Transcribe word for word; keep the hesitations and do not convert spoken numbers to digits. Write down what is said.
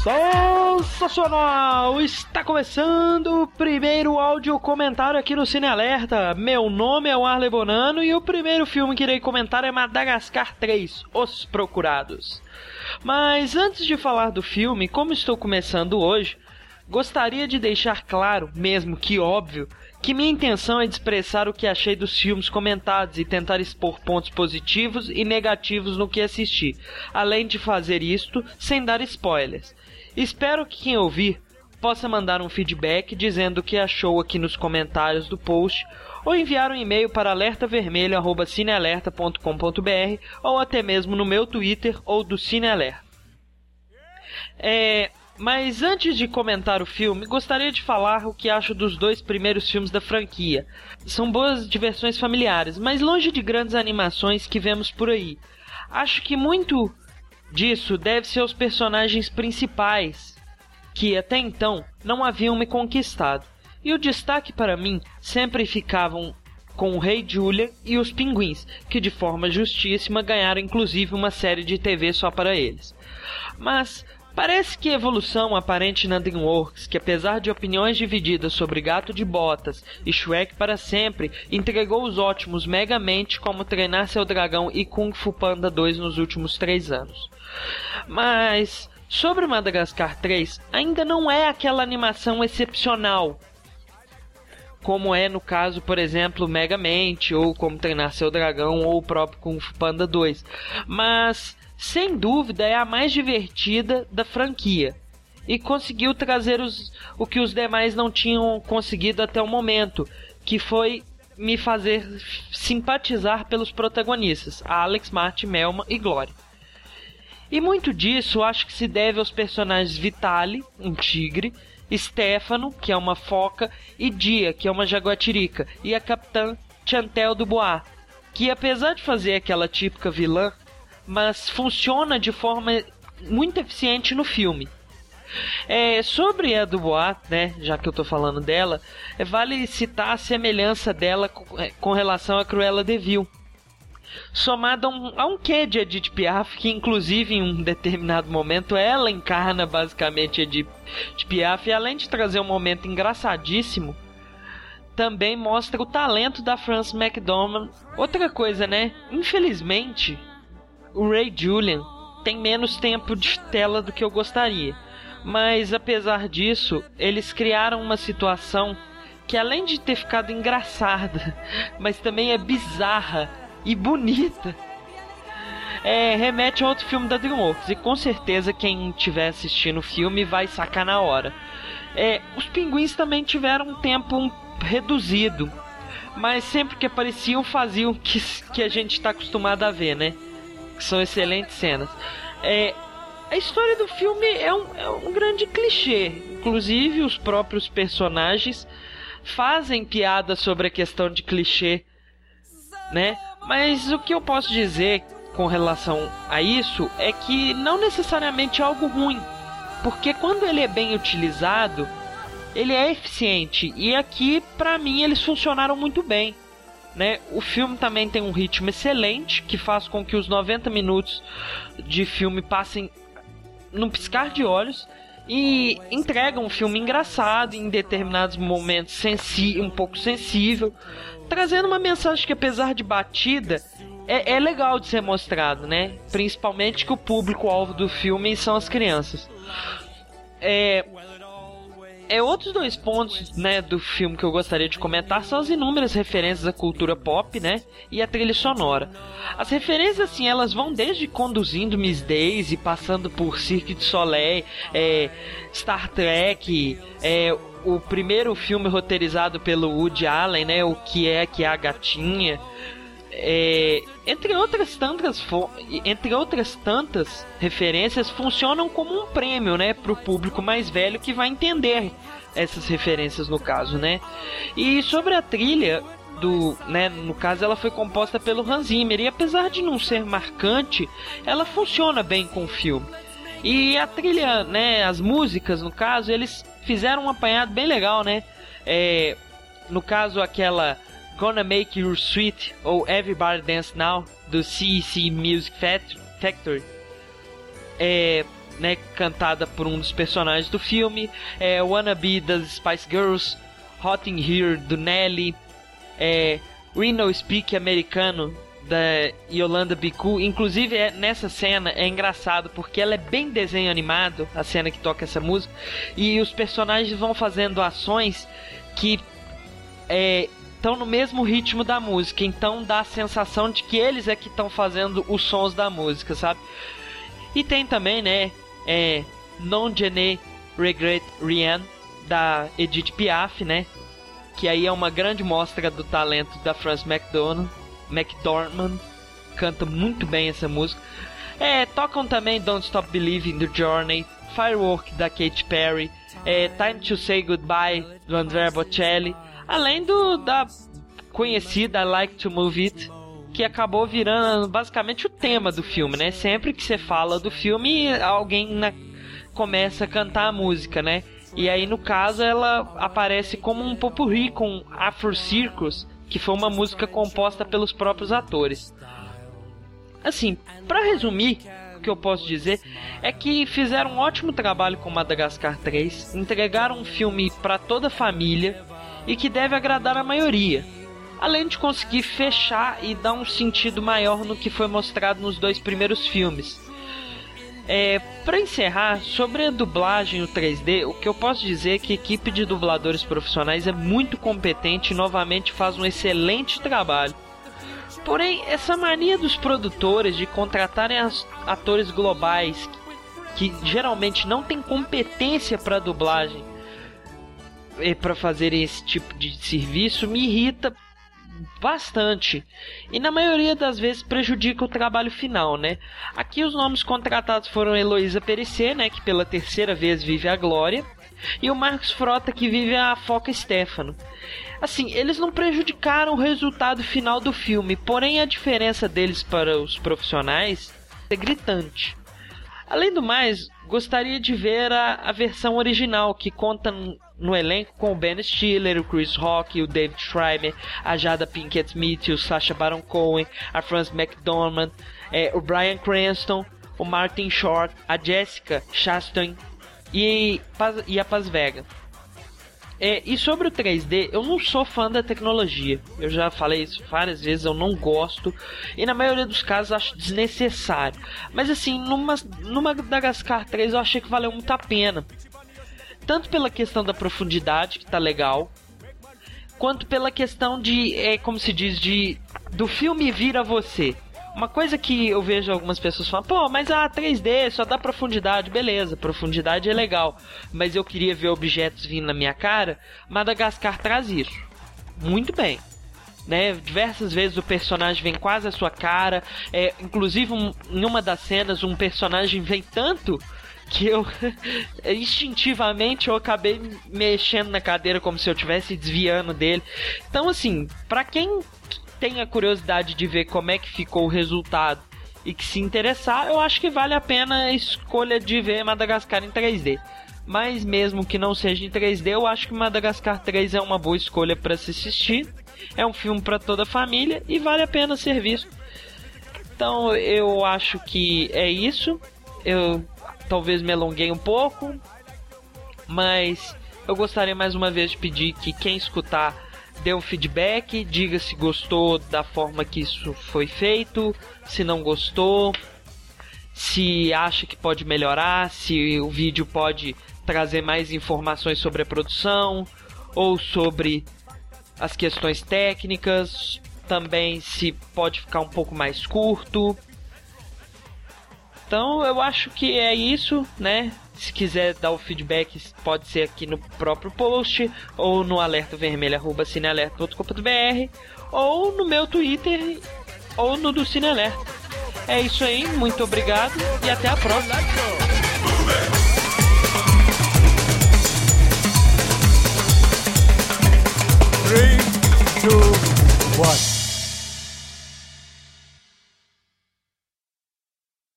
Sensacional! Está começando o primeiro áudio comentário aqui no Cine Alerta. Meu nome é Warley Bonano e o primeiro filme que irei comentar é Madagascar três, Os Procurados. Mas antes de falar do filme, como estou começando hoje, gostaria de deixar claro, mesmo que óbvio, que minha intenção é de expressar o que achei dos filmes comentados e tentar expor pontos positivos e negativos no que assisti, além de fazer isto sem dar spoilers. Espero que quem ouvir possa mandar um feedback dizendo o que achou aqui nos comentários do post ou enviar um e-mail para alerta vermelho arroba cinealerta ponto com ponto br ou até mesmo no meu Twitter ou do Cinealerta. É... Mas antes de comentar o filme, gostaria de falar o que acho dos dois primeiros filmes da franquia. São boas diversões familiares, mas longe de grandes animações que vemos por aí. Acho que muito disso deve-se aos personagens principais, que até então não haviam me conquistado. E o destaque para mim sempre ficavam com o Rei Julian e os Pinguins, que de forma justíssima ganharam inclusive uma série de T V só para eles. Mas parece que a evolução aparente na DreamWorks, que apesar de opiniões divididas sobre Gato de Botas e Shrek para sempre, entregou os ótimos Megamente, Como Treinar Seu Dragão e Kung Fu Panda dois nos últimos três anos. Mas sobre Madagascar três, ainda não é aquela animação excepcional, como é no caso, por exemplo, Megamente, ou Como Treinar Seu Dragão, ou o próprio Kung Fu Panda dois. Mas sem dúvida é a mais divertida da franquia e conseguiu trazer os, o que os demais não tinham conseguido até o momento, que foi me fazer simpatizar pelos protagonistas, Alex, Marty, Melma e Glory. E muito disso acho que se deve aos personagens Vitali, um tigre, Stefano, que é uma foca, e Dia, que é uma jaguatirica, e a capitã Chantel Dubois, que apesar de fazer aquela típica vilã, mas funciona de forma muito eficiente no filme. É, sobre a Dubois, né, já que eu tô falando dela, é, vale citar a semelhança dela com, é, com relação a Cruella de Vil, somada a um, a um quê de Edith Piaf, que inclusive em um determinado momento ela encarna basicamente Edith Piaf, e além de trazer um momento engraçadíssimo, também mostra o talento da Frances McDormand. Outra coisa, né, infelizmente o Ray Julian tem menos tempo de tela do que eu gostaria, mas apesar disso, eles criaram uma situação que, além de ter ficado engraçada, mas também é bizarra e bonita, é, remete a outro filme da DreamWorks, e com certeza quem estiver assistindo o filme vai sacar na hora. É, os Pinguins também tiveram um tempo um, reduzido, mas sempre que apareciam faziam o que, que a gente está acostumado a ver, né? Que são excelentes cenas. É, a história do filme é um, é um grande clichê. Inclusive os próprios personagens fazem piada sobre a questão de clichê, né? Mas o que eu posso dizer com relação a isso é que não necessariamente é algo ruim, porque quando ele é bem utilizado, ele é eficiente, e aqui pra mim eles funcionaram muito bem, né? O filme também tem um ritmo excelente, que faz com que os noventa minutos de filme passem num piscar de olhos, e entrega um filme engraçado, em determinados momentos sensi- um pouco sensível, trazendo uma mensagem que, apesar de batida, é, é legal de ser mostrado, né? Principalmente que o público-alvo do filme são as crianças. É... É, outros dois pontos, né, do filme que eu gostaria de comentar são as inúmeras referências à cultura pop, né, e a trilha sonora. As referências, assim, elas vão desde Conduzindo Miss Daisy, passando por Cirque du Soleil, é, Star Trek, é, o primeiro filme roteirizado pelo Woody Allen, né, O Que É Que é a Gatinha, é, entre outras tantas entre outras tantas referências, funcionam como um prêmio, né, para o público mais velho que vai entender essas referências, no caso, né. E sobre a trilha do, né, no caso ela foi composta pelo Hans Zimmer, e apesar de não ser marcante, ela funciona bem com o filme. E a trilha, né, as músicas, no caso, eles fizeram um apanhado bem legal, né, é, no caso aquela Gonna Make You Sweet ou Everybody Dance Now do C E C Music Factory, é, né, cantada por um dos personagens do filme, é Wannabe das Spice Girls, Hot in Here do Nelly, é We No Speak americano da Yolanda Bicu. Inclusive é, nessa cena é engraçado porque ela é bem desenho animado, a cena que toca essa música, e os personagens vão fazendo ações que estão é, no mesmo ritmo da música, então dá a sensação de que eles é que estão fazendo os sons da música, sabe? E tem também, né, é, Non Je Ne Regrette Rien da Edith Piaf, né, que aí é uma grande mostra do talento da Frances McDormand. McDormand canta muito bem essa música. É, tocam também Don't Stop Believing do Journey, Firework da Katy Perry, é, Time to Say Goodbye do Andrea Bocelli, além do da conhecida I Like to Move It, que acabou virando basicamente o tema do filme, né? Sempre que você fala do filme, alguém na, começa a cantar a música, né? E aí no caso ela aparece como um popurrí com Afro Circus, que foi uma música composta pelos próprios atores. Assim, pra resumir, o que eu posso dizer é que fizeram um ótimo trabalho com Madagascar três, entregaram um filme pra toda a família e que deve agradar a maioria, além de conseguir fechar e dar um sentido maior no que foi mostrado nos dois primeiros filmes. É, para encerrar, sobre a dublagem no três D, o que eu posso dizer é que a equipe de dubladores profissionais é muito competente e novamente faz um excelente trabalho. Porém, essa mania dos produtores de contratarem atores globais que geralmente não têm competência para dublagem e para fazer esse tipo de serviço me irrita bastante, e na maioria das vezes prejudica o trabalho final, né? Aqui os nomes contratados foram Heloísa Perecer, né, que pela terceira vez vive a Glória, e o Marcos Frota, que vive a Foca Stefano. Assim, eles não prejudicaram o resultado final do filme, porém a diferença deles para os profissionais é gritante. Além do mais, gostaria de ver a, a versão original, que conta no elenco com o Ben Stiller, o Chris Rock, o David Schwimmer, a Jada Pinkett Smith, o Sacha Baron Cohen, a Frances McDormand, é, o Bryan Cranston, o Martin Short, a Jessica Chastain e, e a Paz Vega. É, e sobre o três D, eu não sou fã da tecnologia. Eu já falei isso várias vezes, eu não gosto. E na maioria dos casos acho desnecessário. Mas assim, numa, numa Madagascar três eu achei que valeu muito a pena. Tanto pela questão da profundidade, que tá legal, quanto pela questão de, é, como se diz, de do filme vir a você. Uma coisa que eu vejo algumas pessoas falando, pô, mas a três D só dá profundidade. Beleza, profundidade é legal, mas eu queria ver objetos vindo na minha cara. Madagascar traz isso muito bem, né? Diversas vezes o personagem vem quase à sua cara, é, inclusive um, em uma das cenas um personagem vem tanto que eu instintivamente eu acabei mexendo na cadeira como se eu estivesse desviando dele. Então assim, pra quem tem a curiosidade de ver como é que ficou o resultado e que se interessar, eu acho que vale a pena a escolha de ver Madagascar em três D. Mas mesmo que não seja em três D, eu acho que Madagascar três é uma boa escolha para se assistir. É um filme para toda a família e vale a pena ser visto. Então eu acho que é isso. Eu talvez me alonguei um pouco, mas eu gostaria mais uma vez de pedir que quem escutar dê um feedback, diga se gostou da forma que isso foi feito, se não gostou, se acha que pode melhorar, se o vídeo pode trazer mais informações sobre a produção ou sobre as questões técnicas, também se pode ficar um pouco mais curto. Então eu acho que é isso, né? Se quiser dar o feedback, pode ser aqui no próprio post, ou no alerta vermelho arroba cinealerta ponto com ponto br, ou no meu Twitter, ou no do Cinealerta. É isso aí, muito obrigado e até a próxima.